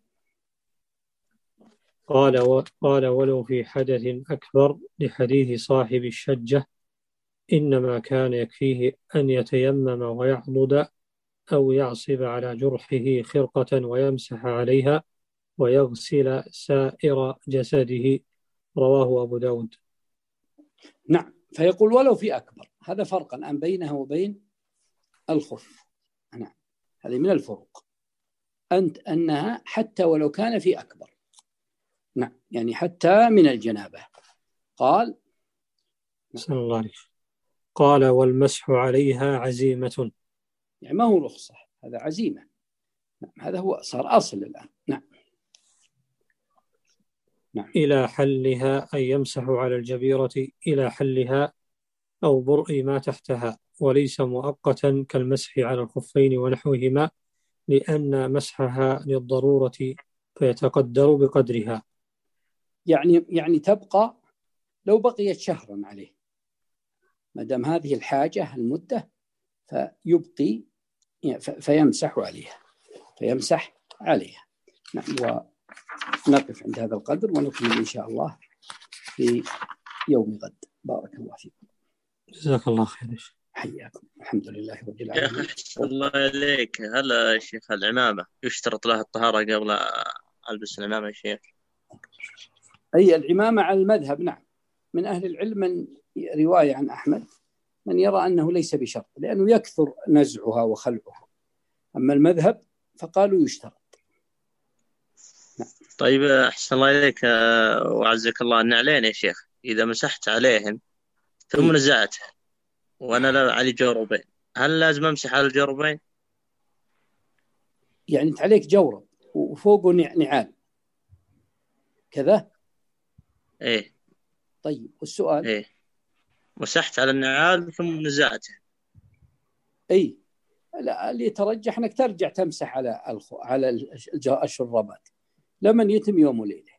قال و... قال ولو في حدث أكبر لحديث صاحب الشجة إنما كان يكفيه أن يتيمم ويعضد أو يعصب على جرحه خرقة ويمسح عليها ويغسل سائر جسده. رواه أبو داود. نعم، فيقول ولو في أكبر، هذا فرقا الآن بينه وبين الخف، نعم هذه من الفروق، أنت أنها حتى ولو كان في أكبر، نعم يعني حتى من الجنابة. قال صلى الله عليه وسلم. قال والمسح عليها عزيمة، يعني ما هو رخصة، هذا عزيمة، نعم هذا هو صار أصل الآن. نعم نعم. إلى حلها أي يمسح على الجبيرة إلى حلها أو برء ما تحتها، وليس مؤقتا كالمسح على الخفين ونحوهما، لأن مسحها للضرورة فيتقدر بقدرها. يعني يعني تبقى لو بقيت شهرا عليه، ما دام هذه الحاجة المدة فيبقي فيمسح عليها فيمسح عليها. نعم، ونقف عند هذا القدر ونكمل إن شاء الله في يوم غد. بارك الله فيكم. جزاك الله خير. حياكم. الحمد لله رب العالمين. يا أحسن الله عليك، هلا يا شيخ العمامة يشترط لها الطهارة قبل ألبس العمامة يا شيخ؟ أي العمامة على المذهب، نعم، من أهل العلم من رواية عن أحمد من يرى أنه ليس بشرط لأنه يكثر نزعها وخلعها، أما المذهب فقالوا يشترط. نعم. طيب أحسن الله عليك وعزك الله، النعلين يا شيخ إذا مسحت عليهن ثم إيه؟ نزعتها وأنا لا علي جوربين، هل لازم أمسح على الجوربين؟ يعني أنت عليك جورب وفوقه نعال كذا؟ إيه. طيب والسؤال؟ إيه مسحت على النعال ثم نزعته. اي لا، اللي يترجح انك ترجع تمسح على الخ... على الشرابات لمن يتم يوم وليله.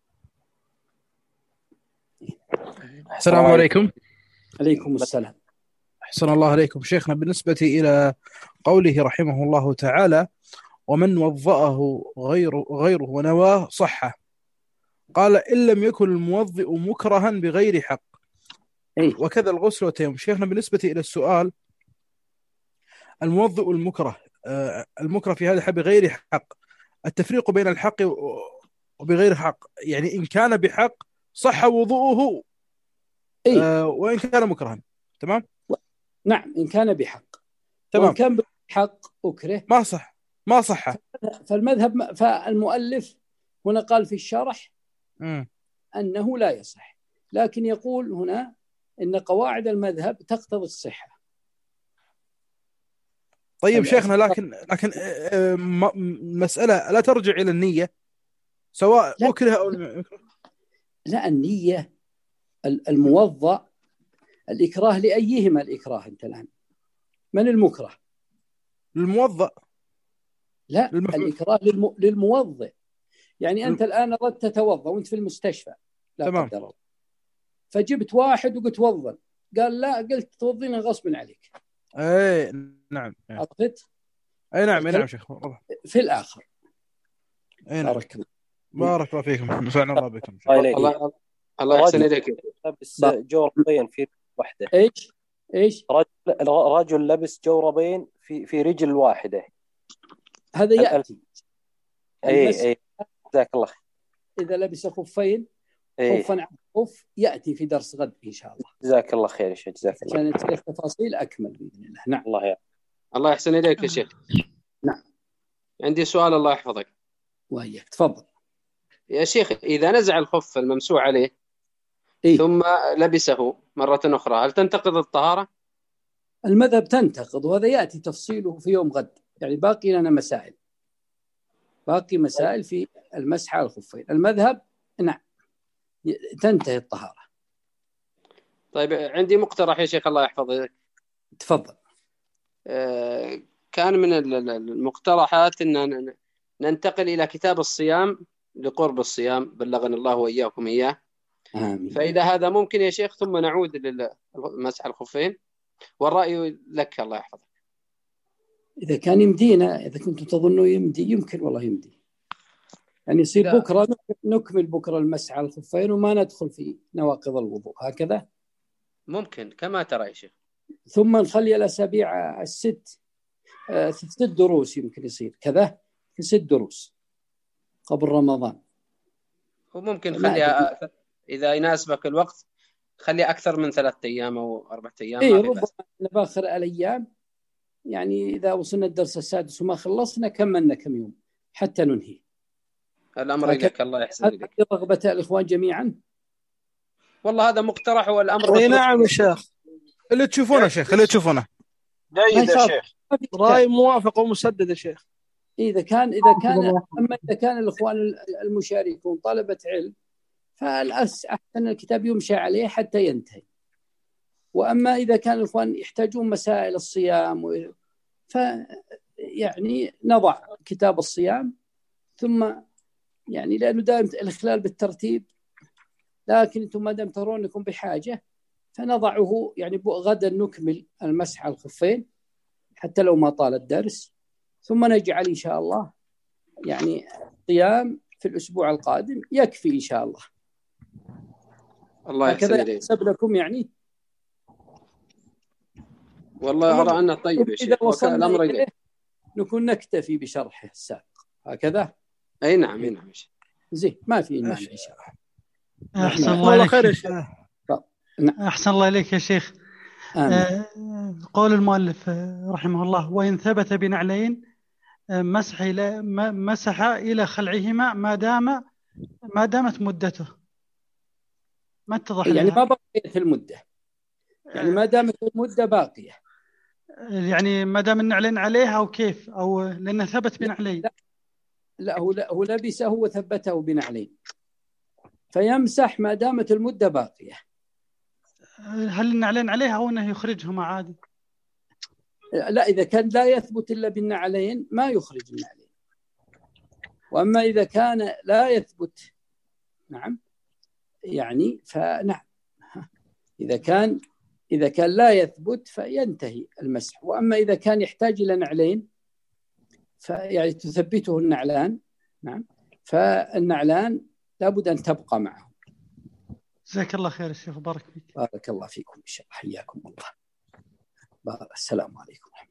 السلام عليكم. عليكم السلام. أحسن الله عليكم شيخنا. بالنسبة إلى قوله رحمه الله تعالى ومن وضأه غيره غيره ونواه صحة، قال إن لم يكن الموضئ مكرها بغير حق، إيه؟ وكذا الغسل والتيمم. شيخنا بالنسبة إلى السؤال، الموضئ المكره آه المكره في هذا بغير حق، التفريق بين الحق وبغير حق، يعني إن كان بحق صح وضوءه إيه؟ آه وإن كان مكرها. تمام. و... نعم إن كان بحق. تمام. وإن كان بحق أكره ما صح ما صح. فالمذهب فالمؤلف هنا قال في الشرح م. أنه لا يصح، لكن يقول هنا إن قواعد المذهب تقتضي الصحة. طيب شيخنا، لكن لكن المسألة لا ترجع إلى النية سواء لا. أكره أو لا، النية الموضع الإكراه لأيهما الإكراه أنت الآن؟ من المكره؟ الموضع. لا المف... الإكراه للم... للموضع، يعني أنت الآن أردت تتوضأ وأنت في المستشفى لا تمام. قدر الله، فجبت واحد وقلت توضأ، قال لا، قلت توضيني غصب عليك. اي نعم. عرفت؟ اي نعم. اي نعم شيخ. في الآخر. اي نعم. بارك الله بارك الله فيكم. نفعنا الله بكم. الله الله يحسن رجل إليك. لبس جوربين في واحدة. ايش ايش رجل رجل لبس جوربين في في رجل واحدة. هذا ال- ال- ياتي اي المسح اي جزاك الله خير. اذا لبس خفين اي خفا على خف ياتي في درس غد ان شاء الله، جزاك الله خير يا شيخ، جزاك الله عشان تصير تفاصيل اكمل باذن الله. نعم الله يا الله يحسن إليك يا شيخ. نعم. عندي سؤال الله يحفظك وياك، تفضل. يا شيخ. إذا نزع الخف الممسوح عليه إيه؟ ثم لبسه مرة أخرى هل تنتقض الطهارة؟ المذهب تنتقض، وهذا ياتي تفصيله في يوم غد، يعني باقي لنا مسائل، باقي مسائل في المسح على الخفين. المذهب نعم تنتهي الطهارة. طيب عندي مقترح يا شيخ الله يحفظك. تفضل. آه، كان من ال- ال- المقترحات أن ننتقل إلى كتاب الصيام لقرب الصيام، بلغنا الله وإياكم إياه. آمين. فإذا هذا ممكن يا شيخ ثم نعود للمسح الخفين، والرأي لك الله يحفظك. إذا كان يمدينا، إذا كنتم تظنوا يمدي، يمكن والله يمدي، يعني يصير لا. بكرة نكمل بكرة المسح على الخفين وما ندخل في نواقض الوضوء هكذا، ممكن كما ترى يا شيخ. ثم نخلي الأسابيع الست آه، ست دروس، يمكن يصير كذا في ست دروس قبل رمضان. وممكن ما خليها أكثر إذا يناسبك الوقت، خلي أكثر من ثلاثة أيام أو أربعة أيام. إيه ما في ربما بأس. نباخر الأيام، يعني إذا وصلنا الدرس السادس وما خلصنا كملنا كم يوم حتى ننهي. الأمر هكذا. إليك الله يحسن هل إليك. هذه رغبة الإخوان جميعا؟ والله هذا مقترح والأمر اي بطرق. نعم يا شيخ، اللي تشوفونه شيخ، اللي تشوفونه ما جيد يا شاء شيخ. ما في راي موافق ومسدد يا شيخ. إذا كان إذا كان أما إذا كان الإخوان المشاركون طلبة علم، فالأس أحسن الكتاب يمشى عليه حتى ينتهي. وأما إذا كان الإخوان يحتاجون مسائل الصيام و... ف يعني نضع كتاب الصيام ثم يعني لأنه دائما الإخلال بالترتيب، لكن أنتم ما دام ترون أنكم بحاجة فنضعه، يعني غدا نكمل المسح على الخفين حتى لو ما طال الدرس، ثم نجعل إن شاء الله يعني صيام في الأسبوع القادم يكفي إن شاء الله. الله يحسن هكذا إليك. يحسب لكم يعني. والله أرى أنه طيب يا إذا شيخ. وكان وصلنا الأمر إليه إليك. نكون نكتفي بشرحه السابق هكذا. أي نعم أي نعم يا شيخ. زين ما في مانع إن شاء الله. أحسن الله والله إليك خير يا شيخ. نعم. أحسن الله إليك يا شيخ. آمين. آه، قول المؤلف آه، رحمه الله: وإن ثبت بنعلين آه، مسح إلى م- مسح إلى خلعهما ما دام ما دامت مدته. ما اتضح لي يعني هذا. ما بقيت المدة، يعني ما دامت المدة باقية. يعني ما دام النعلين عليه أو كيف، أو لأنه ثبت بنعلين. لا لا هو لا هو لبسه وثبته بنعلين، فيمسح ما دامت المدة باقية. آه، هل النعلين عليه أو أنه يخرجهما عادي؟ لا إذا كان لا يثبت إلا بالنعلين ما يخرج النعلين. وأما إذا كان لا يثبت نعم يعني فنعم، إذا كان إذا كان لا يثبت فينتهي المسح. وأما إذا كان يحتاج إلى نعلين فيعني تثبته النعلان نعم، فالنعلان لابد أن تبقى معه. جزاك الله خير الشيخ، بارك فيك. بارك الله فيكم إن شاء الله، حياكم الله. بارك. السلام عليكم.